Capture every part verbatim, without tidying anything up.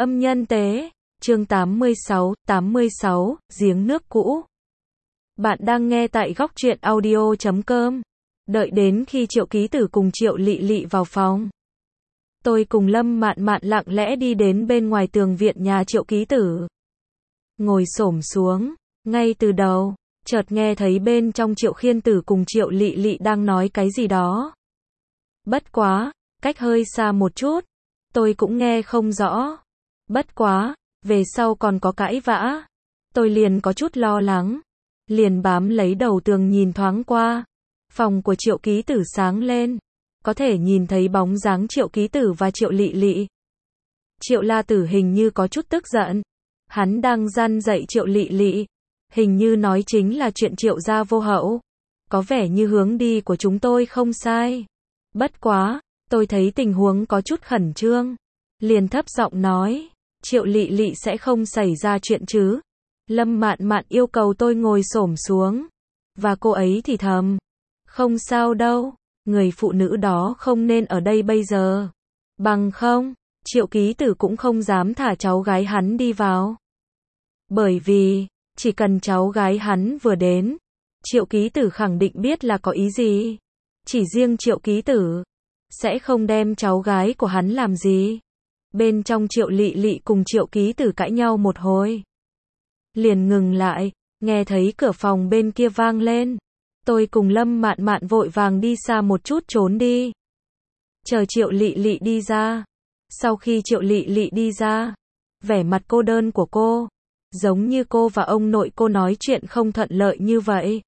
Âm nhân tế, chương tám mươi sáu, tám mươi sáu, giếng nước cũ. Bạn đang nghe tại góc truyện audio chấm com. Đợi đến khi Triệu Ký Tử cùng Triệu Lị Lị vào phòng, tôi cùng Lâm Mạn Mạn lặng lẽ đi đến bên ngoài tường viện nhà Triệu Ký Tử. Ngồi xổm xuống, ngay từ đầu, chợt nghe thấy bên trong Triệu Khiên Tử cùng Triệu Lị Lị đang nói cái gì đó. Bất quá, cách hơi xa một chút, tôi cũng nghe không rõ. Bất quá, về sau còn có cãi vã, tôi liền có chút lo lắng, liền bám lấy đầu tường nhìn thoáng qua. Phòng của Triệu Ký Tử sáng lên, có thể nhìn thấy bóng dáng Triệu Ký Tử và Triệu Lị Lị. Triệu La Tử hình như có chút tức giận, hắn đang răn dạy Triệu Lị Lị, hình như nói chính là chuyện Triệu gia vô hậu, có vẻ như hướng đi của chúng tôi không sai. Bất quá, tôi thấy tình huống có chút khẩn trương, liền thấp giọng nói, Triệu Lị Lị sẽ không xảy ra chuyện chứ? Lâm Mạn Mạn yêu cầu tôi ngồi xổm xuống, và cô ấy thì thầm, không sao đâu, người phụ nữ đó không nên ở đây bây giờ. Bằng không, Triệu Ký Tử cũng không dám thả cháu gái hắn đi vào. Bởi vì, chỉ cần cháu gái hắn vừa đến, Triệu Ký Tử khẳng định biết là có ý gì. Chỉ riêng Triệu Ký Tử sẽ không đem cháu gái của hắn làm gì. Bên trong Triệu Lị Lị cùng Triệu Ký Tử cãi nhau một hồi, liền ngừng lại, nghe thấy cửa phòng bên kia vang lên. Tôi cùng Lâm Mạn Mạn vội vàng đi xa một chút trốn đi, chờ Triệu Lị Lị đi ra. Sau khi Triệu Lị Lị đi ra, vẻ mặt cô đơn của cô, giống như cô và ông nội cô nói chuyện không thuận lợi như vậy.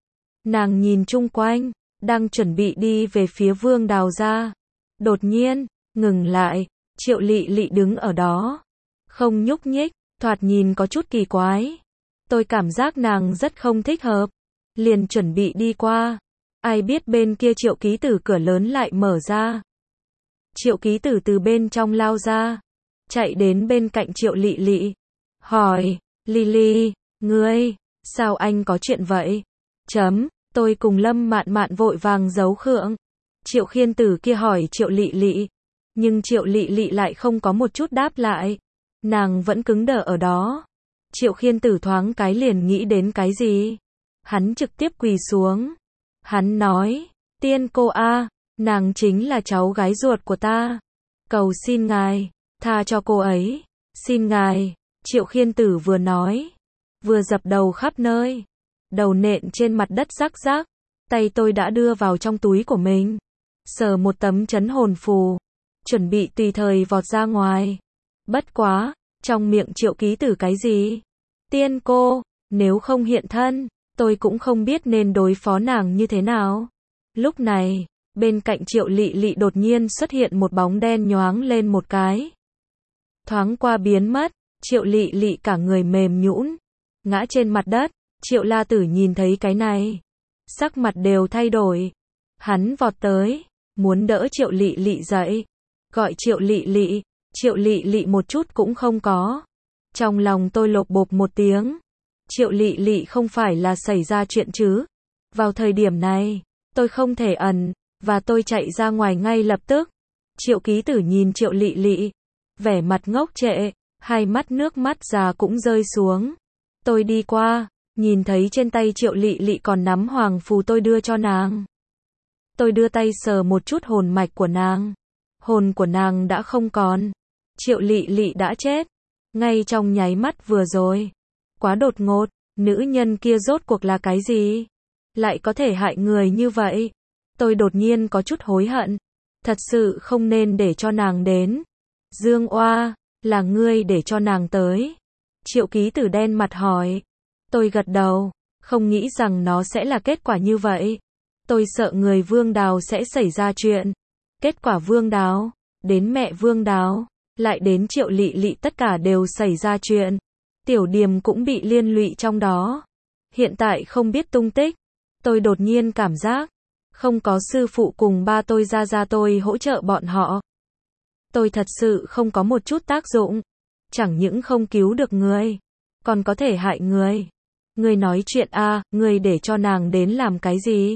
Nàng nhìn chung quanh, đang chuẩn bị đi về phía Vương Đào gia, đột nhiên ngừng lại. Triệu Lị Lị đứng ở đó, không nhúc nhích, thoạt nhìn có chút kỳ quái. Tôi cảm giác nàng rất không thích hợp, liền chuẩn bị đi qua. Ai biết bên kia Triệu Ký Tử cửa lớn lại mở ra. Triệu Ký Tử từ bên trong lao ra, chạy đến bên cạnh Triệu Lị Lị, hỏi, Lị Lị, ngươi, sao anh có chuyện vậy? Chấm, tôi cùng Lâm Mạn Mạn vội vàng giấu khượng. Triệu Khiên Tử kia hỏi Triệu Lị Lị, nhưng Triệu Lị Lị lại không có một chút đáp lại, nàng vẫn cứng đờ ở đó. Triệu Khiên Tử thoáng cái liền nghĩ đến cái gì, hắn trực tiếp quỳ xuống. Hắn nói, tiên cô a, nàng chính là cháu gái ruột của ta, cầu xin ngài tha cho cô ấy, xin ngài. Triệu Khiên Tử vừa nói, vừa dập đầu khắp nơi, đầu nện trên mặt đất rắc rắc. Tay tôi đã đưa vào trong túi của mình, sờ một tấm trấn hồn phù, chuẩn bị tùy thời vọt ra ngoài. Bất quá, trong miệng Triệu Ký Tử cái gì? Tiên cô, nếu không hiện thân, tôi cũng không biết nên đối phó nàng như thế nào. Lúc này, bên cạnh Triệu Lị Lị đột nhiên xuất hiện một bóng đen nhoáng lên một cái, thoáng qua biến mất. Triệu Lị Lị cả người mềm nhũn, ngã trên mặt đất. Triệu La Tử nhìn thấy cái này, sắc mặt đều thay đổi. Hắn vọt tới, muốn đỡ Triệu Lị Lị dậy, gọi Triệu Lị Lị. Triệu Lị Lị một chút cũng không có. Trong lòng tôi lộp bộp một tiếng. Triệu Lị Lị không phải là xảy ra chuyện chứ? Vào thời điểm này, tôi không thể ẩn, và tôi chạy ra ngoài ngay lập tức. Triệu Ký Tử nhìn Triệu Lị Lị, vẻ mặt ngốc trệ, hai mắt nước mắt già cũng rơi xuống. Tôi đi qua, nhìn thấy trên tay Triệu Lị Lị còn nắm hoàng phù tôi đưa cho nàng. Tôi đưa tay sờ một chút hồn mạch của nàng. Hồn của nàng đã không còn. Triệu Lị Lị đã chết, ngay trong nháy mắt vừa rồi. Quá đột ngột, nữ nhân kia rốt cuộc là cái gì? Lại có thể hại người như vậy? Tôi đột nhiên có chút hối hận. Thật sự không nên để cho nàng đến. Dương Oa, là ngươi để cho nàng tới? Triệu Ký Tử đen mặt hỏi. Tôi gật đầu, không nghĩ rằng nó sẽ là kết quả như vậy. Tôi sợ người Vương Đào sẽ xảy ra chuyện. Kết quả Vương Đào, đến mẹ Vương Đào, lại đến Triệu Lị Lị, tất cả đều xảy ra chuyện. Tiểu Điềm cũng bị liên lụy trong đó. Hiện tại không biết tung tích. Tôi đột nhiên cảm giác, không có sư phụ cùng ba tôi ra ra tôi hỗ trợ bọn họ, tôi thật sự không có một chút tác dụng. Chẳng những không cứu được người, còn có thể hại người. Người nói chuyện a, à, người để cho nàng đến làm cái gì?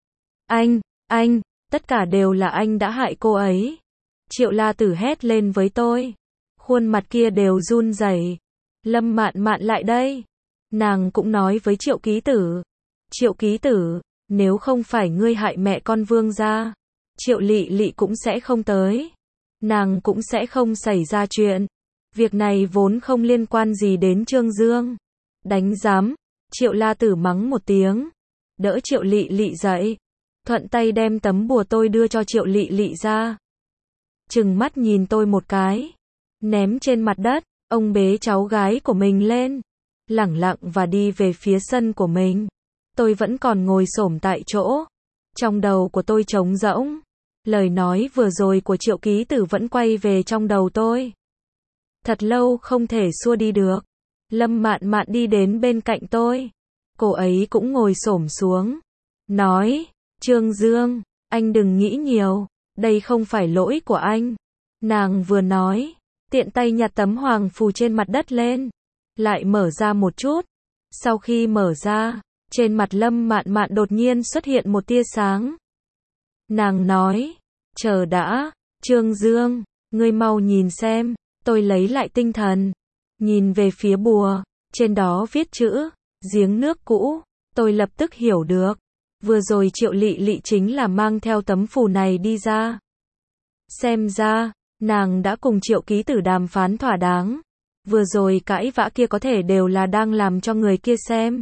Anh, anh, tất cả đều là anh đã hại cô ấy. Triệu La Tử hét lên với tôi. khuôn mặt kia đều run rẩy. Lâm Mạn Mạn lại đây. Nàng cũng nói với Triệu ký tử. Triệu ký tử, nếu không phải ngươi hại mẹ con Vương gia, Triệu Lị Lị cũng sẽ không tới. Nàng cũng sẽ không xảy ra chuyện. Việc này vốn không liên quan gì đến Trương Dương. Đánh giám, Triệu La Tử mắng một tiếng, đỡ Triệu Lị Lị dậy, thuận tay đem tấm bùa tôi đưa cho Triệu Lị Lị ra. Trừng mắt nhìn tôi một cái, ném trên mặt đất, ông bế cháu gái của mình lên, lẳng lặng và đi về phía sân của mình. Tôi vẫn còn ngồi xổm tại chỗ, trong đầu của tôi trống rỗng. Lời nói vừa rồi của Triệu ký tử vẫn quay về trong đầu tôi. Thật lâu không thể xua đi được. Lâm Mạn Mạn đi đến bên cạnh tôi. Cô ấy cũng ngồi xổm xuống. Nói, Trương Dương, anh đừng nghĩ nhiều. Đây không phải lỗi của anh. Nàng vừa nói, tiện tay nhặt tấm hoàng phù trên mặt đất lên. Lại mở ra một chút. Sau khi mở ra, trên mặt Lâm Mạn Mạn đột nhiên xuất hiện một tia sáng. Nàng nói, chờ đã, Trương Dương, ngươi mau nhìn xem. Tôi lấy lại tinh thần, nhìn về phía bùa, trên đó viết chữ, giếng nước cũ. Tôi lập tức hiểu được, vừa rồi Triệu Lị Lị chính là mang theo tấm phù này đi ra. Xem ra, nàng đã cùng Triệu ký tử đàm phán thỏa đáng. Vừa rồi cãi vã kia có thể đều là đang làm cho người kia xem.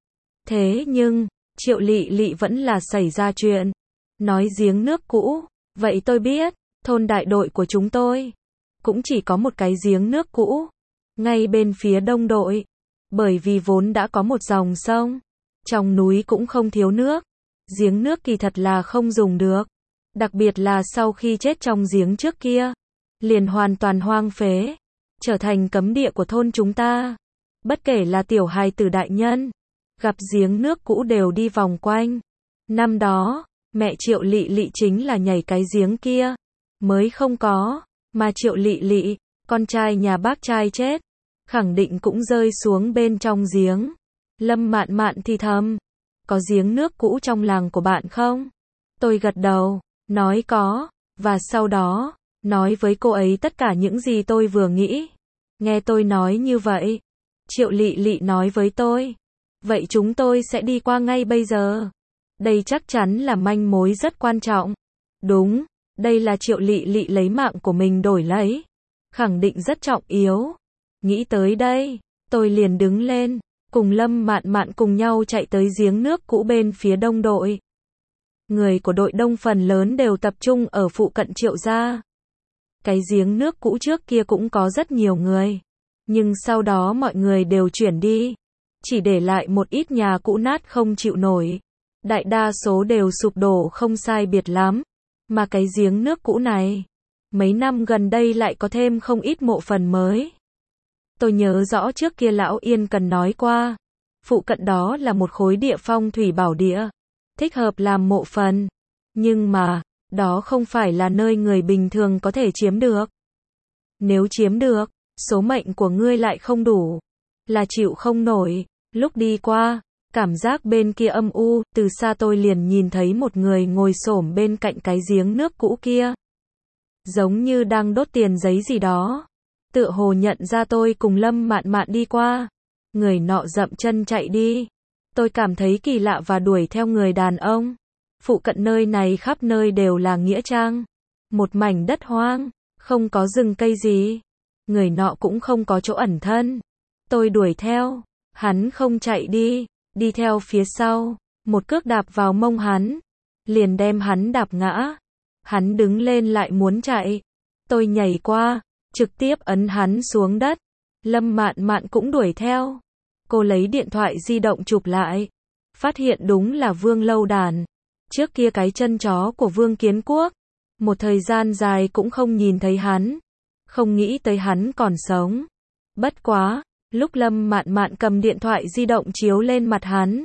Thế nhưng, Triệu Lị Lị vẫn là xảy ra chuyện. Nói giếng nước cũ, vậy tôi biết, thôn đại đội của chúng tôi cũng chỉ có một cái giếng nước cũ, ngay bên phía đông đội. Bởi vì vốn đã có một dòng sông, trong núi cũng không thiếu nước. Giếng nước kỳ thật là không dùng được. Đặc biệt là sau khi chết trong giếng trước kia, liền hoàn toàn hoang phế, trở thành cấm địa của thôn chúng ta. Bất kể là tiểu hài tử đại nhân, gặp giếng nước cũ đều đi vòng quanh. Năm đó, mẹ Triệu Lị Lị chính là nhảy cái giếng kia, mới không có. Mà Triệu Lị Lị, con trai nhà bác trai chết, khẳng định cũng rơi xuống bên trong giếng. Lâm Mạn Mạn thì thầm, có giếng nước cũ trong làng của bạn không? Tôi gật đầu, nói có, và sau đó, nói với cô ấy tất cả những gì tôi vừa nghĩ. Nghe tôi nói như vậy, Triệu Lị Lị nói với tôi, vậy chúng tôi sẽ đi qua ngay bây giờ. Đây chắc chắn là manh mối rất quan trọng. Đúng. Đây là Triệu Lị Lị lấy mạng của mình đổi lấy. Khẳng định rất trọng yếu. Nghĩ tới đây, tôi liền đứng lên, cùng Lâm Mạn Mạn cùng nhau chạy tới giếng nước cũ bên phía đông đội. Người của đội đông phần lớn đều tập trung ở phụ cận Triệu gia. Cái giếng nước cũ trước kia cũng có rất nhiều người. Nhưng sau đó mọi người đều chuyển đi. Chỉ để lại một ít nhà cũ nát không chịu nổi. Đại đa số đều sụp đổ không sai biệt lắm. Mà cái giếng nước cũ này, mấy năm gần đây lại có thêm không ít mộ phần mới. Tôi nhớ rõ trước kia lão Yên Cần nói qua, phụ cận đó là một khối địa phong thủy bảo địa, thích hợp làm mộ phần. Nhưng mà, đó không phải là nơi người bình thường có thể chiếm được. Nếu chiếm được, số mệnh của ngươi lại không đủ, là chịu không nổi. Lúc đi qua, cảm giác bên kia âm u, từ xa tôi liền nhìn thấy một người ngồi xổm bên cạnh cái giếng nước cũ kia. Giống như đang đốt tiền giấy gì đó. Tựa hồ nhận ra tôi cùng Lâm Mạn Mạn đi qua. Người nọ dậm chân chạy đi. Tôi cảm thấy kỳ lạ và đuổi theo người đàn ông. Phụ cận nơi này khắp nơi đều là nghĩa trang. Một mảnh đất hoang, không có rừng cây gì. Người nọ cũng không có chỗ ẩn thân. Tôi đuổi theo, hắn không chạy đi. Đi theo phía sau, một cước đạp vào mông hắn, liền đem hắn đạp ngã. Hắn đứng lên lại muốn chạy. Tôi nhảy qua, trực tiếp ấn hắn xuống đất. Lâm Mạn Mạn cũng đuổi theo. Cô lấy điện thoại di động chụp lại. Phát hiện đúng là Vương Lâu Đàn. Trước kia cái chân chó của Vương Kiến Quốc. Một thời gian dài cũng không nhìn thấy hắn. Không nghĩ tới hắn còn sống. Bất quá. Lúc Lâm Mạn Mạn cầm điện thoại di động chiếu lên mặt hắn,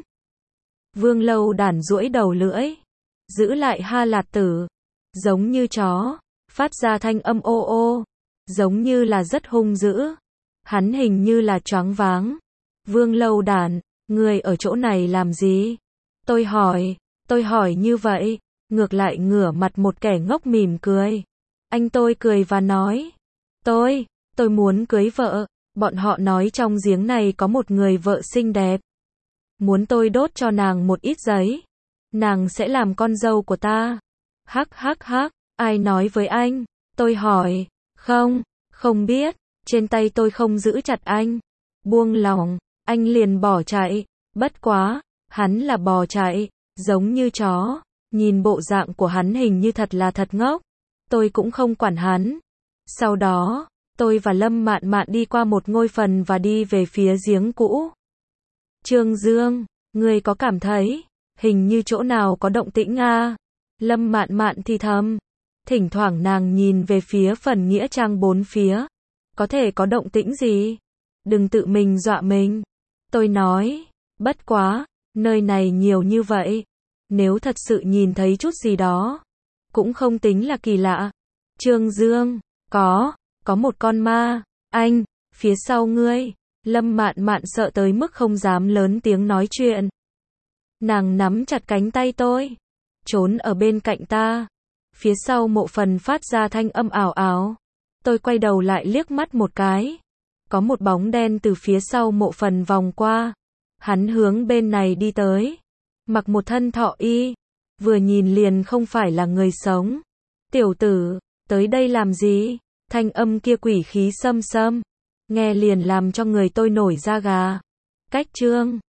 Vương Lâu Đàn duỗi đầu lưỡi, giữ lại Ha Lạt Tử, giống như chó, phát ra thanh âm ô ô, giống như là rất hung dữ. Hắn hình như là choáng váng. Vương Lâu Đàn, người ở chỗ này làm gì? Tôi hỏi, tôi hỏi như vậy, ngược lại ngửa mặt một kẻ ngốc mỉm cười. Anh tôi cười và nói, tôi, Tôi muốn cưới vợ, bọn họ nói trong giếng này có một người vợ xinh đẹp. Muốn tôi đốt cho nàng một ít giấy. Nàng sẽ làm con dâu của ta. Hắc hắc hắc, ai nói với anh? Tôi hỏi, không, không biết, trên tay tôi không giữ chặt anh. Buông lỏng, anh liền bỏ chạy, bất quá, hắn là bò chạy, giống như chó, nhìn bộ dạng của hắn hình như thật là thật ngốc. Tôi cũng không quản hắn. Sau đó, tôi và Lâm Mạn Mạn đi qua một ngôi phần và đi về phía giếng cũ. Trương Dương, ngươi có cảm thấy, hình như chỗ nào có động tĩnh à? Lâm Mạn Mạn thì thầm. Thỉnh thoảng nàng nhìn về phía phần nghĩa trang bốn phía. Có thể có động tĩnh gì? Đừng tự mình dọa mình. Tôi nói, bất quá, nơi này nhiều như vậy. Nếu thật sự nhìn thấy chút gì đó, cũng không tính là kỳ lạ. Trương Dương, có, có một con ma. Anh, phía sau ngươi. Lâm Mạn Mạn sợ tới mức không dám lớn tiếng nói chuyện. Nàng nắm chặt cánh tay tôi, trốn ở bên cạnh ta. Phía sau mộ phần phát ra thanh âm ảo ảo. Tôi quay đầu lại liếc mắt một cái. Có một bóng đen từ phía sau mộ phần vòng qua. Hắn hướng bên này đi tới. Mặc một thân thọ y. Vừa nhìn liền không phải là người sống. Tiểu tử, tới đây làm gì? Thanh âm kia quỷ khí xâm xâm. Nghe liền làm cho người tôi nổi da gà. Cách Trương